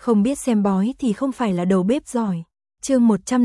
Không biết xem bói thì không phải là đầu bếp giỏi. Chương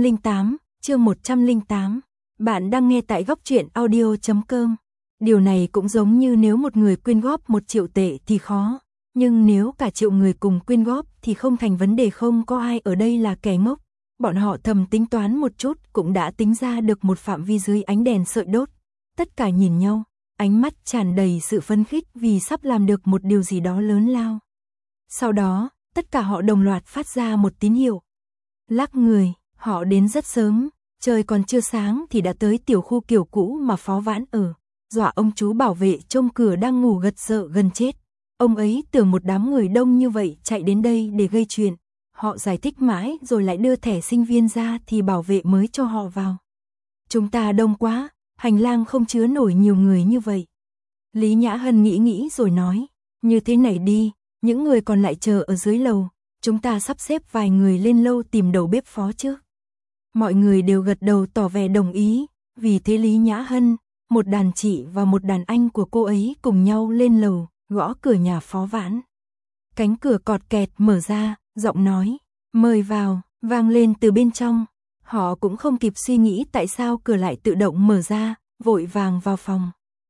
108. Bạn đang nghe tại góc truyện audio.com. Điều này cũng giống như nếu một người quyên góp 1 triệu tệ thì khó, nhưng nếu cả triệu người cùng quyên góp thì không thành vấn đề. Không có ai ở đây là kẻ ngốc. Bọn họ thầm tính toán một chút cũng đã tính ra được một phạm vi dưới ánh đèn sợi đốt. Tất cả nhìn nhau, ánh mắt tràn đầy sự phấn khích vì sắp làm được một điều gì đó lớn lao. Sau đó, tất cả họ đồng loạt phát ra một tín hiệu. Lắc người, họ đến rất sớm, trời còn chưa sáng thì đã tới tiểu khu kiểu cũ mà Phó Vãn ở, dọa ông chú bảo vệ trông cửa đang ngủ gật sợ gần chết. Ông ấy tưởng một đám người đông như vậy chạy đến đây để gây chuyện. Họ giải thích mãi rồi lại đưa thẻ sinh viên ra thì bảo vệ mới cho họ vào. Chúng ta đông quá, hành lang không chứa nổi nhiều người như vậy. Lý Nhã Hân nghĩ rồi nói, như thế này đi, những người còn lại chờ ở dưới lầu, chúng ta sắp xếp vài người lên lâu tìm đầu bếp Phó trước. Mọi người đều gật đầu tỏ vẻ đồng ý, vì thế Lý Nhã Hân, một đàn chị và một đàn anh của cô ấy cùng nhau lên lầu, gõ cửa nhà Phó Vãn. Cánh cửa cọt kẹt mở ra, giọng nói, mời vào, vang lên từ bên trong. Họ cũng không kịp suy nghĩ tại sao cửa lại tự động mở ra, vội vàng vào phòng.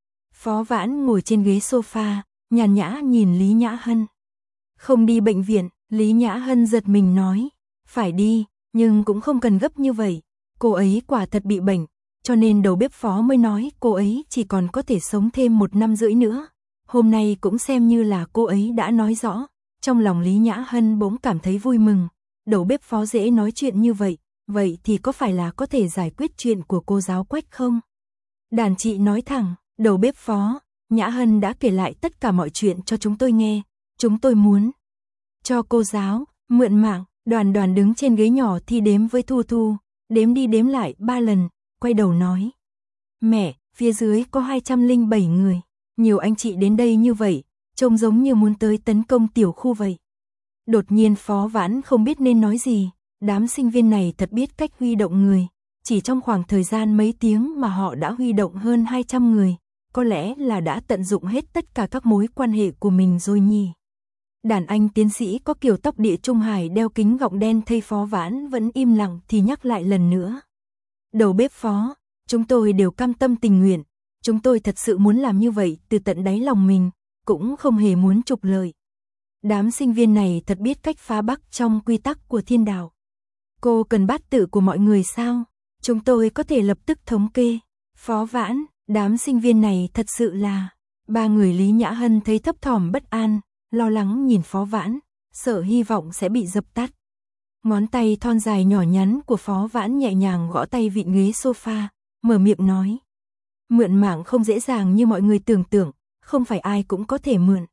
Phó Vãn ngồi trên ghế sofa, nhàn nhã nhìn Lý Nhã Hân. Không đi bệnh viện, Lý Nhã Hân giật mình nói, phải đi, nhưng cũng không cần gấp như vậy. Cô ấy quả thật bị bệnh, cho nên đầu bếp Phó mới nói cô ấy chỉ còn có thể sống thêm 1 năm rưỡi nữa. Hôm nay cũng xem như là cô ấy đã nói rõ. Trong lòng Lý Nhã Hân bỗng cảm thấy vui mừng, đầu bếp Phó dễ nói chuyện như vậy, vậy thì có phải là có thể giải quyết chuyện của cô giáo Quách không? Đàn chị nói thẳng, đầu bếp Phó, Nhã Hân đã kể lại tất cả mọi chuyện cho chúng tôi nghe, chúng tôi muốn cho cô giáo mượn mạng. Đoàn Đoàn đứng trên ghế nhỏ thì đếm với Thu Thu, đếm đi đếm lại 3 lần, quay đầu nói, mẹ, phía dưới có 207 người, nhiều anh chị đến đây như vậy, trông giống như muốn tới tấn công tiểu khu vậy. Đột nhiên Phó Vãn không biết nên nói gì, đám sinh viên này thật biết cách huy động người, chỉ trong khoảng thời gian mấy tiếng mà họ đã huy động hơn 200 người, có lẽ là đã tận dụng hết tất cả các mối quan hệ của mình rồi nhỉ. Đàn anh tiến sĩ có kiểu tóc Địa Trung Hải đeo kính gọng đen thấy Phó Vãn vẫn im lặng thì nhắc lại lần nữa. Đầu bếp Phó, chúng tôi đều cam tâm tình nguyện, chúng tôi thật sự muốn làm như vậy từ tận đáy lòng mình, cũng không hề muốn trục lợi. Đám sinh viên này thật biết cách phá bắc trong quy tắc của thiên đạo. Cô cần bát tự của mọi người sao? Chúng tôi có thể lập tức thống kê. Phó Vãn, đám sinh viên này thật sự là... 3 người Lý Nhã Hân thấy thấp thỏm bất an, lo lắng nhìn Phó Vãn, sợ hy vọng sẽ bị dập tắt. Ngón tay thon dài nhỏ nhắn của Phó Vãn nhẹ nhàng gõ tay vịn ghế sofa, mở miệng nói. Mượn mạng không dễ dàng như mọi người tưởng tượng, không phải ai cũng có thể mượn.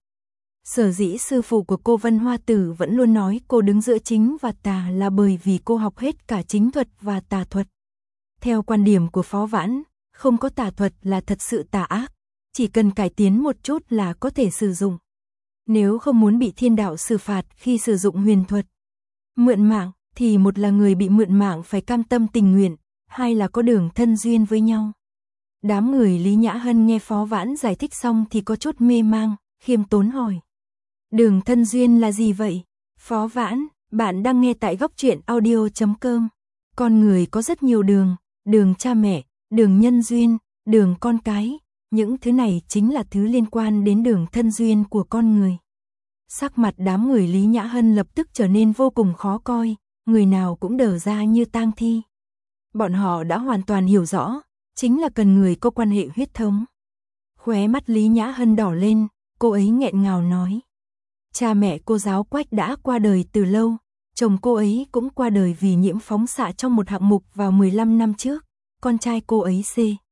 Sở dĩ sư phụ của cô Vân Hoa Tử vẫn luôn nói cô đứng giữa chính và tà là bởi vì cô học hết cả chính thuật và tà thuật. Theo quan điểm của Phó Vãn, không có tà thuật là thật sự tà ác, chỉ cần cải tiến một chút là có thể sử dụng. Nếu không muốn bị thiên đạo xử phạt khi sử dụng huyền thuật, mượn mạng, thì một là người bị mượn mạng phải cam tâm tình nguyện, hai là có đường thân duyên với nhau. Đám người Lý Nhã Hân nghe Phó Vãn giải thích xong thì có chút mê mang, khiêm tốn hỏi. Đường thân duyên là gì vậy? Phó Vãn, bạn đang nghe tại góc truyện audio.com. Con người có rất nhiều đường, đường cha mẹ, đường nhân duyên, đường con cái. Những thứ này chính là thứ liên quan đến đường thân duyên của con người. Sắc mặt đám người Lý Nhã Hân lập tức trở nên vô cùng khó coi, người nào cũng đờ ra như tang thi. Bọn họ đã hoàn toàn hiểu rõ, chính là cần người có quan hệ huyết thống. Khóe mắt Lý Nhã Hân đỏ lên, cô ấy nghẹn ngào nói. Cha mẹ cô giáo Quách đã qua đời từ lâu, chồng cô ấy cũng qua đời vì nhiễm phóng xạ trong một hạng mục vào 15 năm trước, con trai cô ấy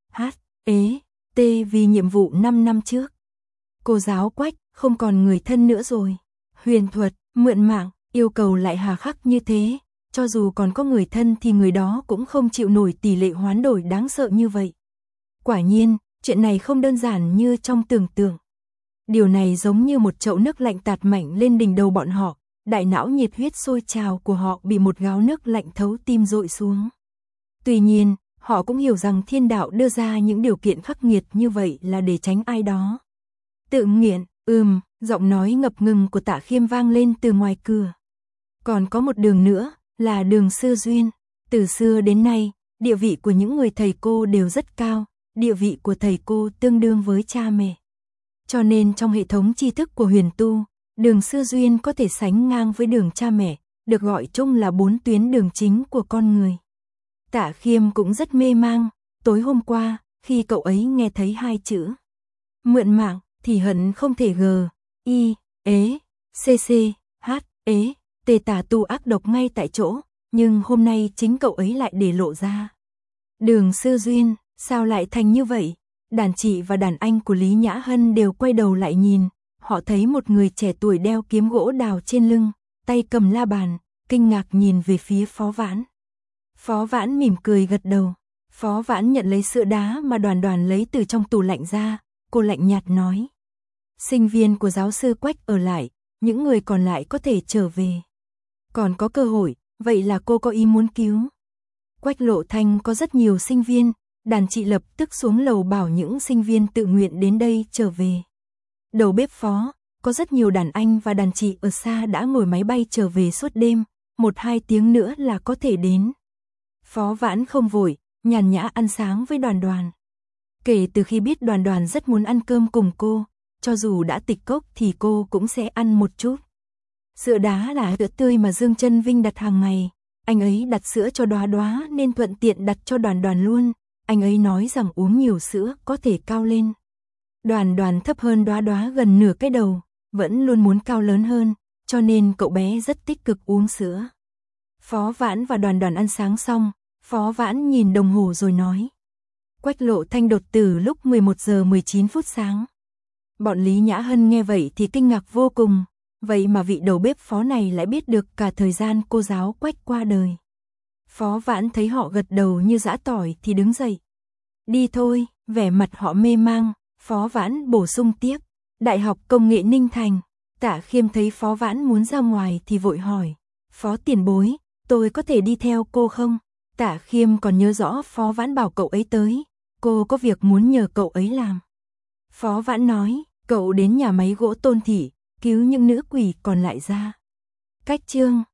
T vì nhiệm vụ 5 năm trước. Cô giáo Quách không còn người thân nữa rồi. Huyền thuật, mượn mạng, yêu cầu lại hà khắc như thế, cho dù còn có người thân thì người đó cũng không chịu nổi tỷ lệ hoán đổi đáng sợ như vậy. Quả nhiên, chuyện này không đơn giản như trong tưởng tượng. Điều này giống như một chậu nước lạnh tạt mạnh lên đỉnh đầu bọn họ, đại não nhiệt huyết sôi trào của họ bị một gáo nước lạnh thấu tim dội xuống. Tuy nhiên, họ cũng hiểu rằng thiên đạo đưa ra những điều kiện khắc nghiệt như vậy là để tránh ai đó tự nghiện. Giọng nói ngập ngừng của Tạ Khiêm vang lên từ ngoài cửa. Còn có một đường nữa, là đường sư duyên. Từ xưa đến nay, địa vị của những người thầy cô đều rất cao, địa vị của thầy cô tương đương với cha mẹ. Cho nên trong hệ thống tri thức của huyền tu, đường sư duyên có thể sánh ngang với đường cha mẹ, được gọi chung là 4 tuyến đường chính của con người. Tạ Khiêm cũng rất mê mang, tối hôm qua, khi cậu ấy nghe thấy 2 chữ mượn mạng, thì hận không thể tề tả tu ác độc ngay tại chỗ, nhưng hôm nay chính cậu ấy lại để lộ ra. Đường sư duyên, sao lại thành như vậy? Đàn chị và đàn anh của Lý Nhã Hân đều quay đầu lại nhìn, họ thấy một người trẻ tuổi đeo kiếm gỗ đào trên lưng, tay cầm la bàn, kinh ngạc nhìn về phía Phó Vãn. Phó Vãn mỉm cười gật đầu. Phó Vãn nhận lấy sữa đá mà Đoàn Đoàn lấy từ trong tủ lạnh ra, cô lạnh nhạt nói. Sinh viên của giáo sư Quách ở lại, những người còn lại có thể trở về. Còn có cơ hội, vậy là cô có ý muốn cứu. Quách Lộ Thanh có rất nhiều sinh viên, đàn chị lập tức xuống lầu bảo những sinh viên tự nguyện đến đây trở về. Đầu bếp Phó, có rất nhiều đàn anh và đàn chị ở xa đã ngồi máy bay trở về suốt đêm, 1-2 tiếng nữa là có thể đến. Phó Vãn không vội, nhàn nhã ăn sáng với Đoàn Đoàn. Kể từ khi biết Đoàn Đoàn rất muốn ăn cơm cùng cô, cho dù đã tịch cốc thì cô cũng sẽ ăn một chút. Sữa đá là sữa tươi mà Dương Chân Vinh đặt hàng ngày, anh ấy đặt sữa cho Đóa Đóa nên thuận tiện đặt cho Đoàn Đoàn luôn, anh ấy nói rằng uống nhiều sữa có thể cao lên. Đoàn Đoàn thấp hơn Đóa Đóa gần nửa cái đầu, vẫn luôn muốn cao lớn hơn, cho nên cậu bé rất tích cực uống sữa. Phó Vãn và Đoàn Đoàn ăn sáng xong, Phó Vãn nhìn đồng hồ rồi nói. Quách Lộ Thanh đột tử lúc 11 giờ 19 phút sáng. Bọn Lý Nhã Hân nghe vậy thì kinh ngạc vô cùng, vậy mà vị đầu bếp Phó này lại biết được cả thời gian cô giáo Quách qua đời. Phó Vãn thấy họ gật đầu như giã tỏi thì đứng dậy. Đi thôi, vẻ mặt họ mê mang, Phó Vãn bổ sung tiếp. Đại học Công nghệ Ninh Thành. Tạ Khiêm thấy Phó Vãn muốn ra ngoài thì vội hỏi. Phó tiền bối, tôi có thể đi theo cô không? Tạ Khiêm còn nhớ rõ Phó Vãn bảo cậu ấy tới, cô có việc muốn nhờ cậu ấy làm. Phó Vãn nói, cậu đến nhà máy gỗ Tôn Thị, cứu những nữ quỷ còn lại ra. Cách chương